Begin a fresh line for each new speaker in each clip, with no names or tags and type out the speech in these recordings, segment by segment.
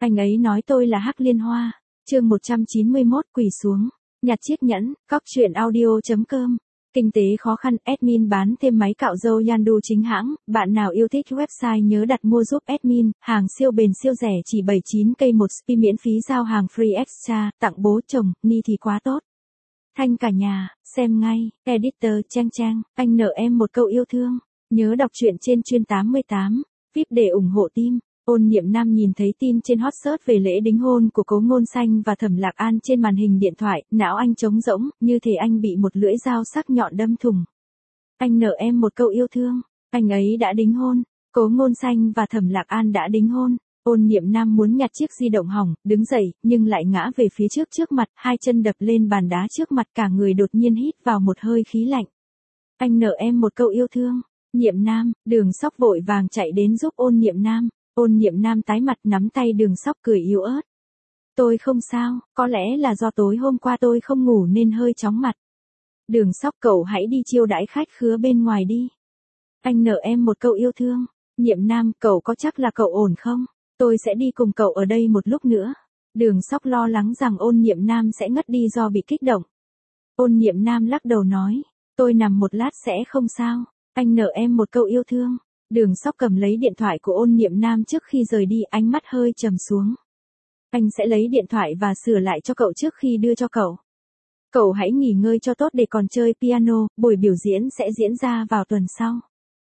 Anh ấy nói tôi là Hắc Liên Hoa. Chương 191 quỳ xuống. Nhặt chiếc nhẫn. Cóc truyện audio.com. Kinh tế khó khăn, admin bán thêm máy cạo râu Yandu chính hãng. Bạn nào yêu thích website nhớ đặt mua giúp admin. Hàng siêu bền siêu rẻ chỉ 79k một spi, miễn phí giao hàng free extra. Tặng bố chồng, ni thì quá tốt. Thanh cả nhà, xem ngay. Editor Trang Trang, anh nợ em một câu yêu thương. Nhớ đọc truyện trên chuyên 88. VIP để ủng hộ team. Ôn Niệm Nam nhìn thấy tin trên hot search về lễ đính hôn của Cố Ngôn Xanh và Thẩm Lạc An trên màn hình điện thoại, não anh trống rỗng, như thể anh bị một lưỡi dao sắc nhọn đâm thủng. Anh nợ em một câu yêu thương. Anh ấy đã đính hôn. Cố Ngôn Xanh và Thẩm Lạc An đã đính hôn. Ôn Niệm Nam muốn nhặt chiếc di động hỏng, đứng dậy, nhưng lại ngã về phía trước mặt, hai chân đập lên bàn đá trước mặt, cả người đột nhiên hít vào một hơi khí lạnh. Anh nợ em một câu yêu thương. Niệm Nam, Đường Sóc vội vàng chạy đến giúp Ôn Niệm Nam. Ôn Niệm Nam tái mặt nắm tay Đường Sóc cười yếu ớt. Tôi không sao, có lẽ là do tối hôm qua tôi không ngủ nên hơi chóng mặt. Đường Sóc, cậu hãy đi chiêu đãi khách khứa bên ngoài đi. Anh nợ em một câu yêu thương. Niệm Nam, cậu có chắc là cậu ổn không? Tôi sẽ đi cùng cậu ở đây một lúc nữa. Đường Sóc lo lắng rằng Ôn Niệm Nam sẽ ngất đi do bị kích động. Ôn Niệm Nam lắc đầu nói, tôi nằm một lát sẽ không sao. Anh nợ em một câu yêu thương. Đường Sóc cầm lấy điện thoại của Ôn Niệm Nam trước khi rời đi, ánh mắt hơi trầm xuống. Anh sẽ lấy điện thoại và sửa lại cho cậu trước khi đưa cho cậu. Cậu hãy nghỉ ngơi cho tốt để còn chơi piano, buổi biểu diễn sẽ diễn ra vào tuần sau.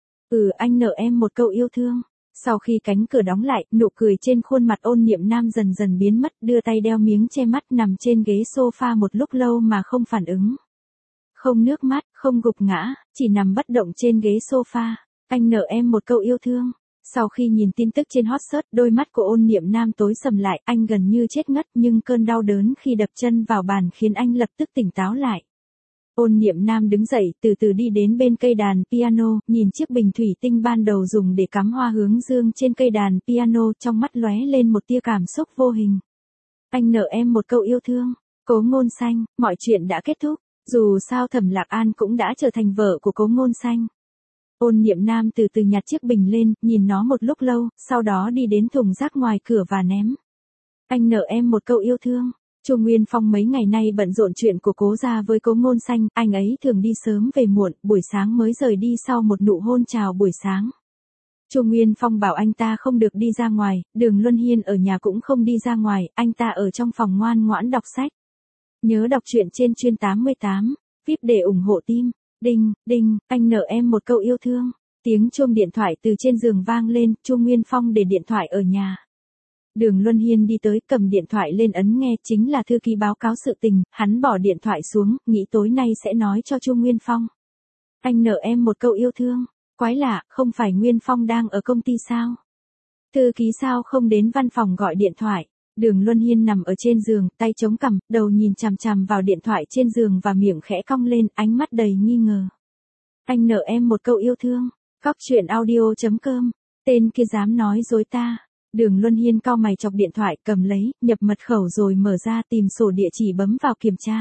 Anh nợ em một câu yêu thương. Sau khi cánh cửa đóng lại, nụ cười trên khuôn mặt Ôn Niệm Nam dần dần biến mất, đưa tay đeo miếng che mắt nằm trên ghế sofa một lúc lâu mà không phản ứng. Không nước mắt, không gục ngã, chỉ nằm bất động trên ghế sofa. Anh nợ em một câu yêu thương. Sau khi nhìn tin tức trên hot search, đôi mắt của Ôn Niệm Nam tối sầm lại, anh gần như chết ngất nhưng cơn đau đớn khi đập chân vào bàn khiến anh lập tức tỉnh táo lại. Ôn Niệm Nam đứng dậy, từ từ đi đến bên cây đàn piano, nhìn chiếc bình thủy tinh ban đầu dùng để cắm hoa hướng dương trên cây đàn piano, trong mắt lóe lên một tia cảm xúc vô hình. Anh nợ em một câu yêu thương. Cố Ngôn Xanh, mọi chuyện đã kết thúc. Dù sao Thẩm Lạc An cũng đã trở thành vợ của Cố Ngôn Xanh. Ôn Niệm Nam từ từ nhặt chiếc bình lên, nhìn nó một lúc lâu, sau đó đi đến thùng rác ngoài cửa và ném. Anh nợ em một câu yêu thương. Chu Nguyên Phong mấy ngày nay bận rộn chuyện của Cố gia với Cố Ngôn Xanh, anh ấy thường đi sớm về muộn, buổi sáng mới rời đi sau một nụ hôn chào buổi sáng. Chu Nguyên Phong bảo anh ta không được đi ra ngoài, Đường Luân Hiên ở nhà cũng không đi ra ngoài, anh ta ở trong phòng ngoan ngoãn đọc sách. Nhớ đọc truyện trên chuyên 88, VIP để ủng hộ team. Đinh, đinh, anh nợ em một câu yêu thương. Tiếng chuông điện thoại từ trên giường vang lên, Chu Nguyên Phong để điện thoại ở nhà. Đường Luân Hiên đi tới, cầm điện thoại lên ấn nghe, chính là thư ký báo cáo sự tình, hắn bỏ điện thoại xuống, nghĩ tối nay sẽ nói cho Chu Nguyên Phong. Anh nợ em một câu yêu thương. Quái lạ, không phải Nguyên Phong đang ở công ty sao? Thư ký sao không đến văn phòng gọi điện thoại? Đường Luân Hiên nằm ở trên giường, tay chống cằm, đầu nhìn chằm chằm vào điện thoại trên giường và miệng khẽ cong lên, ánh mắt đầy nghi ngờ. Anh nợ em một câu yêu thương. Cóc truyện audio.com. Tên kia dám nói dối ta. Đường Luân Hiên cau mày chọc điện thoại, cầm lấy, nhập mật khẩu rồi mở ra tìm sổ địa chỉ bấm vào kiểm tra.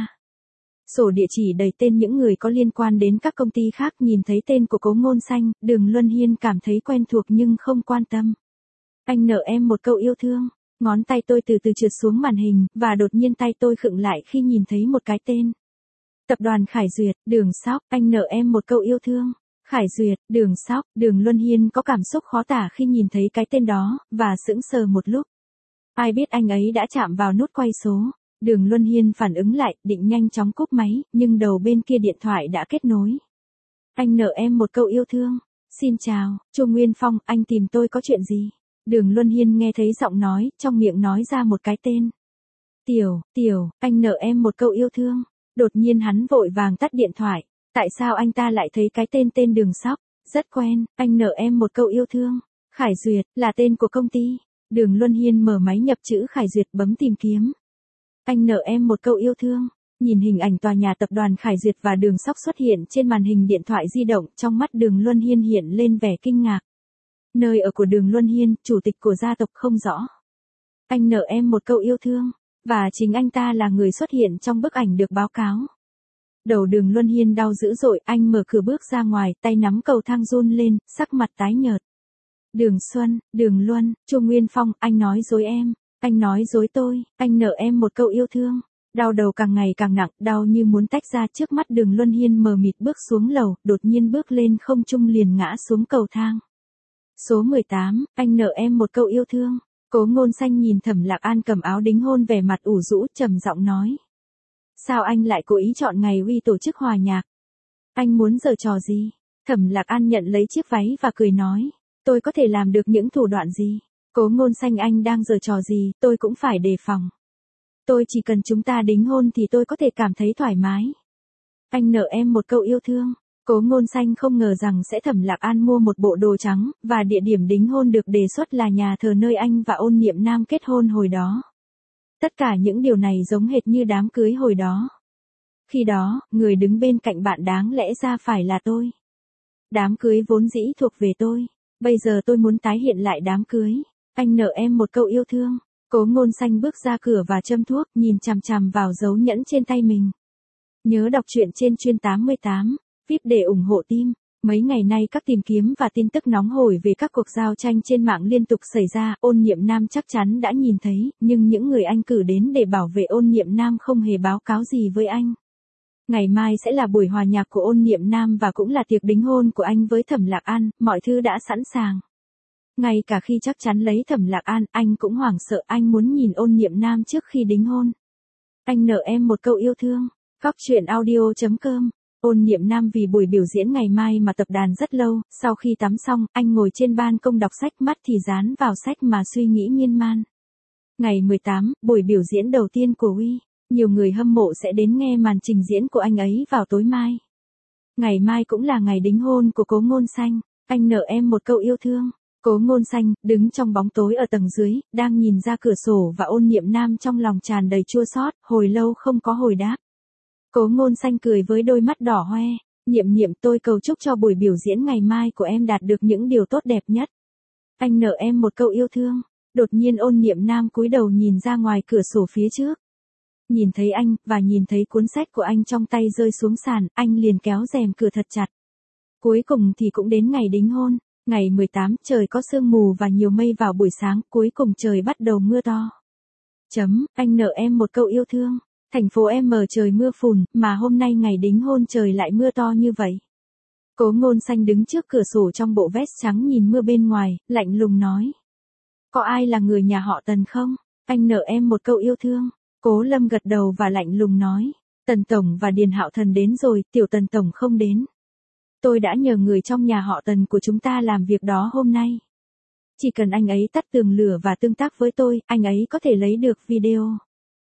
Sổ địa chỉ đầy tên những người có liên quan đến các công ty khác, nhìn thấy tên của Cố Ngôn Xanh, Đường Luân Hiên cảm thấy quen thuộc nhưng không quan tâm. Anh nợ em một câu yêu thương. Ngón tay tôi từ từ trượt xuống màn hình, và đột nhiên tay tôi khựng lại khi nhìn thấy một cái tên. Tập đoàn Khải Duyệt, Đường Sóc, anh nợ em một câu yêu thương. Khải Duyệt, Đường Sóc, Đường Luân Hiên có cảm xúc khó tả khi nhìn thấy cái tên đó, và sững sờ một lúc. Ai biết anh ấy đã chạm vào nút quay số. Đường Luân Hiên phản ứng lại, định nhanh chóng cúp máy, nhưng đầu bên kia điện thoại đã kết nối. Anh nợ em một câu yêu thương. Xin chào, Chu Nguyên Phong, anh tìm tôi có chuyện gì? Đường Luân Hiên nghe thấy giọng nói, trong miệng nói ra một cái tên. Tiểu, anh nợ em một câu yêu thương. Đột nhiên hắn vội vàng tắt điện thoại. Tại sao anh ta lại thấy cái tên Đường Sóc? Rất quen, anh nợ em một câu yêu thương. Khải Duyệt, là tên của công ty. Đường Luân Hiên mở máy nhập chữ Khải Duyệt, bấm tìm kiếm. Anh nợ em một câu yêu thương. Nhìn hình ảnh tòa nhà tập đoàn Khải Duyệt và Đường Sóc xuất hiện trên màn hình điện thoại di động, trong mắt Đường Luân Hiên hiện lên vẻ kinh ngạc. Nơi ở của Đường Luân Hiên, chủ tịch của gia tộc không rõ. Anh nợ em một câu yêu thương. Và chính anh ta là người xuất hiện trong bức ảnh được báo cáo. Đầu Đường Luân Hiên đau dữ dội, anh mở cửa bước ra ngoài, tay nắm cầu thang run lên, sắc mặt tái nhợt. Đường Xuân, Đường Luân, Chu Nguyên Phong, anh nói dối em. Anh nói dối tôi, anh nợ em một câu yêu thương. Đau đầu càng ngày càng nặng, đau như muốn tách ra. Trước mắt Đường Luân Hiên mờ mịt bước xuống lầu, đột nhiên bước lên không trung liền ngã xuống cầu thang. Số 18, anh nợ em một câu yêu thương. Cố Ngôn Xanh nhìn Thẩm Lạc An cầm áo đính hôn vẻ mặt ủ rũ, trầm giọng nói. Sao anh lại cố ý chọn ngày Uy tổ chức hòa nhạc? Anh muốn giở trò gì? Thẩm Lạc An nhận lấy chiếc váy và cười nói. Tôi có thể làm được những thủ đoạn gì? Cố Ngôn Xanh, anh đang giở trò gì, tôi cũng phải đề phòng. Tôi chỉ cần chúng ta đính hôn thì tôi có thể cảm thấy thoải mái. Anh nợ em một câu yêu thương. Cố Ngôn Xanh không ngờ rằng sẽ Thẩm Lạc An mua một bộ đồ trắng, và địa điểm đính hôn được đề xuất là nhà thờ nơi anh và Ôn Niệm Nam kết hôn hồi đó. Tất cả những điều này giống hệt như đám cưới hồi đó. Khi đó, người đứng bên cạnh bạn đáng lẽ ra phải là tôi. Đám cưới vốn dĩ thuộc về tôi. Bây giờ tôi muốn tái hiện lại đám cưới. Anh nợ em một câu yêu thương. Cố Ngôn Xanh bước ra cửa và châm thuốc, nhìn chằm chằm vào dấu nhẫn trên tay mình. Nhớ đọc truyện trên Chuyên 88, VIP để ủng hộ team. Mấy ngày nay các tìm kiếm và tin tức nóng hổi về các cuộc giao tranh trên mạng liên tục xảy ra. Ôn Niệm Nam chắc chắn đã nhìn thấy, nhưng những người anh cử đến để bảo vệ Ôn Niệm Nam không hề báo cáo gì với anh. Ngày mai sẽ là buổi hòa nhạc của Ôn Niệm Nam và cũng là tiệc đính hôn của anh với Thẩm Lạc An, mọi thứ đã sẵn sàng. Ngay cả khi chắc chắn lấy Thẩm Lạc An, anh cũng hoảng sợ, anh muốn nhìn Ôn Niệm Nam trước khi đính hôn. Anh nợ em một câu yêu thương. Cóc truyện audio.com. Ôn Niệm Nam vì buổi biểu diễn ngày mai mà tập đàn rất lâu, sau khi tắm xong, anh ngồi trên ban công đọc sách, mắt thì dán vào sách mà suy nghĩ miên man. Ngày 18, buổi biểu diễn đầu tiên của Uy. Nhiều người hâm mộ sẽ đến nghe màn trình diễn của anh ấy vào tối mai. Ngày mai cũng là ngày đính hôn của Cố Ngôn Xanh. Anh nợ em một câu yêu thương. Cố Ngôn Xanh, đứng trong bóng tối ở tầng dưới, đang nhìn ra cửa sổ và Ôn Niệm Nam trong lòng tràn đầy chua xót, hồi lâu không có hồi đáp. Cố Ngôn Xanh cười với đôi mắt đỏ hoe. Niệm Niệm, tôi cầu chúc cho buổi biểu diễn ngày mai của em đạt được những điều tốt đẹp nhất. Anh nợ em một câu yêu thương. Đột nhiên Ôn Niệm Nam cúi đầu nhìn ra ngoài cửa sổ phía trước. Nhìn thấy anh, và nhìn thấy cuốn sách của anh trong tay rơi xuống sàn, anh liền kéo rèm cửa thật chặt. Cuối cùng thì cũng đến ngày đính hôn. Ngày 18, trời có sương mù và nhiều mây vào buổi sáng, cuối cùng trời bắt đầu mưa to. Anh nợ em một câu yêu thương. Thành phố M trời mưa phùn, mà hôm nay ngày đính hôn trời lại mưa to như vậy. Cố Ngôn Xanh đứng trước cửa sổ trong bộ vest trắng nhìn mưa bên ngoài, lạnh lùng nói. Có ai là người nhà họ Tần không? Anh nợ em một câu yêu thương. Cố Lâm gật đầu và lạnh lùng nói. Tần Tổng và Điền Hạo Thần đến rồi, tiểu Tần Tổng không đến. Tôi đã nhờ người trong nhà họ Tần của chúng ta làm việc đó hôm nay. Chỉ cần anh ấy tắt tường lửa và tương tác với tôi, anh ấy có thể lấy được video.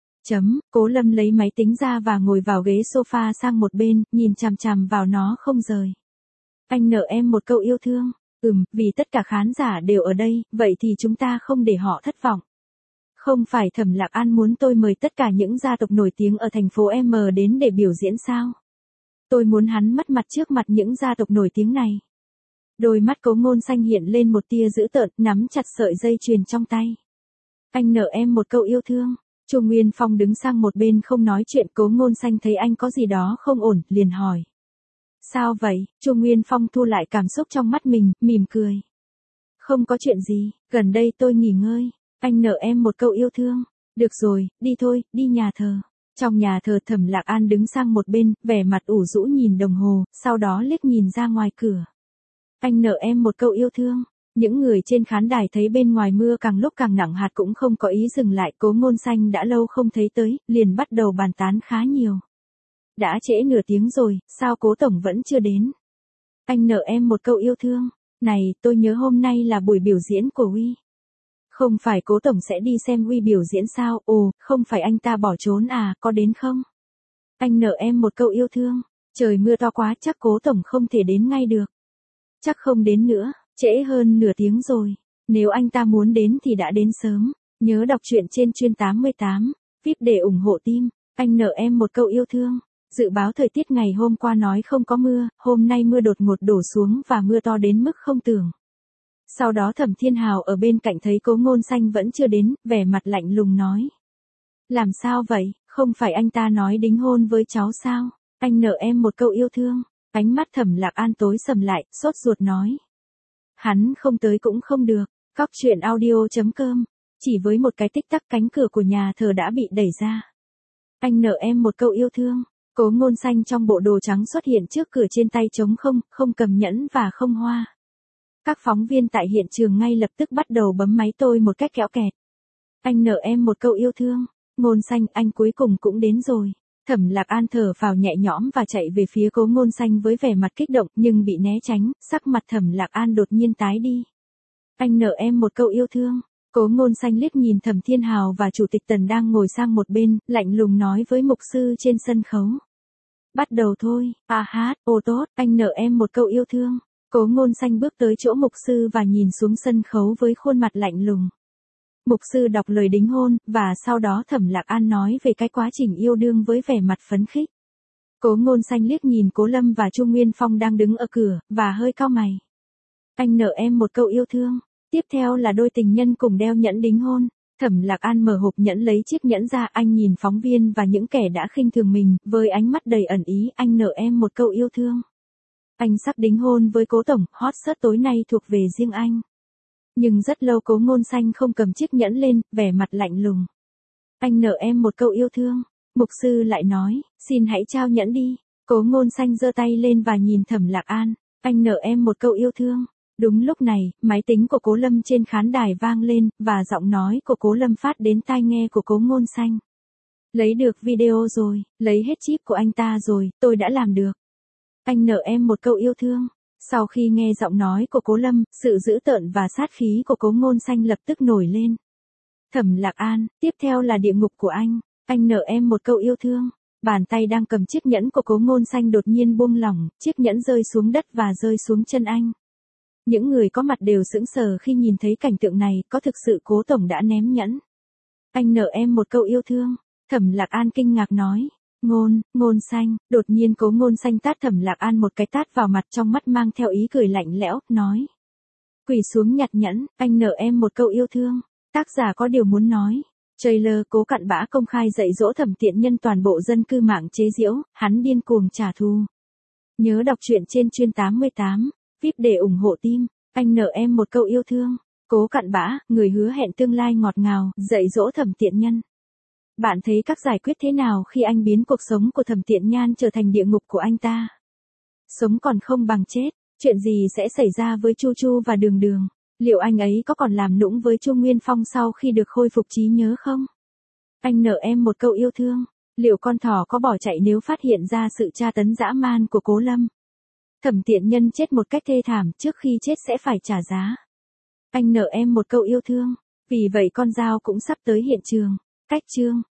Cố Lâm lấy máy tính ra và ngồi vào ghế sofa sang một bên, nhìn chằm chằm vào nó không rời. Anh nợ em một câu yêu thương. Vì tất cả khán giả đều ở đây, vậy thì chúng ta không để họ thất vọng. Không phải Thẩm Lạc An muốn tôi mời tất cả những gia tộc nổi tiếng ở thành phố M đến để biểu diễn sao? Tôi muốn hắn mất mặt trước mặt những gia tộc nổi tiếng này. Đôi mắt Cố Ngôn Xanh hiện lên một tia dữ tợn, nắm chặt sợi dây chuyền trong tay. Anh nợ em một câu yêu thương. Chu Nguyên Phong đứng sang một bên không nói chuyện. Cố Ngôn Xanh thấy anh có gì đó không ổn, liền hỏi. Sao vậy? Chu Nguyên Phong thu lại cảm xúc trong mắt mình, mỉm cười. Không có chuyện gì, gần đây tôi nghỉ ngơi. Anh nợ em một câu yêu thương. Được rồi, đi thôi, đi nhà thờ. Trong nhà thờ Thẩm Lạc An đứng sang một bên, vẻ mặt ủ rũ nhìn đồng hồ, sau đó liếc nhìn ra ngoài cửa. Anh nợ em một câu yêu thương. Những người trên khán đài thấy bên ngoài mưa càng lúc càng nặng hạt cũng không có ý dừng lại. Cố Ngôn Xanh đã lâu không thấy tới, liền bắt đầu bàn tán khá nhiều. Đã trễ nửa tiếng rồi, sao Cố Tổng vẫn chưa đến? Anh nợ em một câu yêu thương. Này, tôi nhớ hôm nay là buổi biểu diễn của Uy. Không phải Cố Tổng sẽ đi xem Uy biểu diễn sao? Ồ, không phải anh ta bỏ trốn à, có đến không? Anh nợ em một câu yêu thương. Trời mưa to quá, chắc Cố Tổng không thể đến ngay được. Chắc không đến nữa, trễ hơn nửa tiếng rồi. Nếu anh ta muốn đến thì đã đến sớm. Nhớ đọc truyện trên Chuyên 88, VIP để ủng hộ team. Anh nợ em một câu yêu thương. Dự báo thời tiết ngày hôm qua nói không có mưa, hôm nay mưa đột ngột đổ xuống và mưa to đến mức không tưởng. Sau đó Thẩm Thiên Hào ở bên cạnh thấy Cố Ngôn Xanh vẫn chưa đến, vẻ mặt lạnh lùng nói. Làm sao vậy, không phải anh ta nói đính hôn với cháu sao? Anh nợ em một câu yêu thương. Ánh mắt Thẩm Lạc An tối sầm lại, sốt ruột nói. Hắn không tới cũng không được. Cóc truyện audio.com. Chỉ với một cái tích tắc cánh cửa của nhà thờ đã bị đẩy ra. Anh nợ em một câu yêu thương. Cố Ngôn Xanh trong bộ đồ trắng xuất hiện trước cửa, trên tay trống không, không cầm nhẫn và không hoa. Các phóng viên tại hiện trường ngay lập tức bắt đầu bấm máy tôi một cách kẽo kẹt. Anh nợ em một câu yêu thương. Ngôn Xanh, anh cuối cùng cũng đến rồi. Thẩm Lạc An thở phào nhẹ nhõm và chạy về phía Cố Ngôn Xanh với vẻ mặt kích động nhưng bị né tránh, sắc mặt Thẩm Lạc An đột nhiên tái đi. Anh nợ em một câu yêu thương. Cố Ngôn Xanh liếc nhìn Thẩm Thiên Hào và Chủ tịch Tần đang ngồi sang một bên, lạnh lùng nói với mục sư trên sân khấu. Bắt đầu thôi, ô tốt, anh nợ em một câu yêu thương. Cố Ngôn Xanh bước tới chỗ mục sư và nhìn xuống sân khấu với khuôn mặt lạnh lùng. Mục sư đọc lời đính hôn, và sau đó Thẩm Lạc An nói về cái quá trình yêu đương với vẻ mặt phấn khích. Cố Ngôn Xanh liếc nhìn Cố Lâm và Chu Nguyên Phong đang đứng ở cửa, và hơi cau mày. Anh nợ em một câu yêu thương. Tiếp theo là đôi tình nhân cùng đeo nhẫn đính hôn. Thẩm Lạc An mở hộp nhẫn lấy chiếc nhẫn ra, anh nhìn phóng viên và những kẻ đã khinh thường mình, với ánh mắt đầy ẩn ý, anh nợ em một câu yêu thương. Anh sắp đính hôn với Cố tổng, hot search tối nay thuộc về riêng anh. Nhưng rất lâu Cố Ngôn Xanh không cầm chiếc nhẫn lên, vẻ mặt lạnh lùng. Anh nợ em một câu yêu thương. Mục sư lại nói, xin hãy trao nhẫn đi. Cố Ngôn Xanh giơ tay lên và nhìn Thẩm Lạc An. Anh nợ em một câu yêu thương. Đúng lúc này, máy tính của Cố Lâm trên khán đài vang lên, và giọng nói của Cố Lâm phát đến tai nghe của Cố Ngôn Xanh. Lấy được video rồi, lấy hết chip của anh ta rồi, tôi đã làm được. Anh nợ em một câu yêu thương. Sau khi nghe giọng nói của Cố Lâm, sự dữ tợn và sát khí của Cố Ngôn Xanh lập tức nổi lên. Thẩm Lạc An, tiếp theo là địa ngục của anh nợ em một câu yêu thương. Bàn tay đang cầm chiếc nhẫn của Cố Ngôn Xanh đột nhiên buông lỏng, chiếc nhẫn rơi xuống đất và rơi xuống chân anh. Những người có mặt đều sững sờ khi nhìn thấy cảnh tượng này, có thực sự Cố tổng đã ném nhẫn. Anh nợ em một câu yêu thương. Thẩm Lạc An kinh ngạc nói. Ngôn Xanh, đột nhiên Cố Ngôn Xanh tát Thẩm Lạc An một cái tát vào mặt, trong mắt mang theo ý cười lạnh lẽo, nói. Quỳ xuống nhặt nhẫn, anh nợ em một câu yêu thương. Tác giả có điều muốn nói. Trailer Cố Cặn Bã công khai dạy dỗ Thẩm Tiện Nhân, toàn bộ dân cư mạng chế giễu, hắn điên cuồng trả thù. Nhớ đọc truyện trên chuyên 88, VIP để ủng hộ team. Anh nợ em một câu yêu thương. Cố Cặn Bã, người hứa hẹn tương lai ngọt ngào, dạy dỗ Thẩm Tiện Nhân. Bạn thấy các giải quyết thế nào khi anh biến cuộc sống của Thẩm Tiện Nhan trở thành địa ngục của anh ta? Sống còn không bằng chết, chuyện gì sẽ xảy ra với Chu Chu và Đường Đường? Liệu anh ấy có còn làm nũng với Chu Nguyên Phong sau khi được khôi phục trí nhớ không? Anh nợ em một câu yêu thương. Liệu con thỏ có bỏ chạy nếu phát hiện ra sự tra tấn dã man của Cố Lâm? Thẩm Tiện Nhân chết một cách thê thảm, trước khi chết sẽ phải trả giá. Anh nợ em một câu yêu thương. Vì vậy con dao cũng sắp tới hiện trường. Cách chương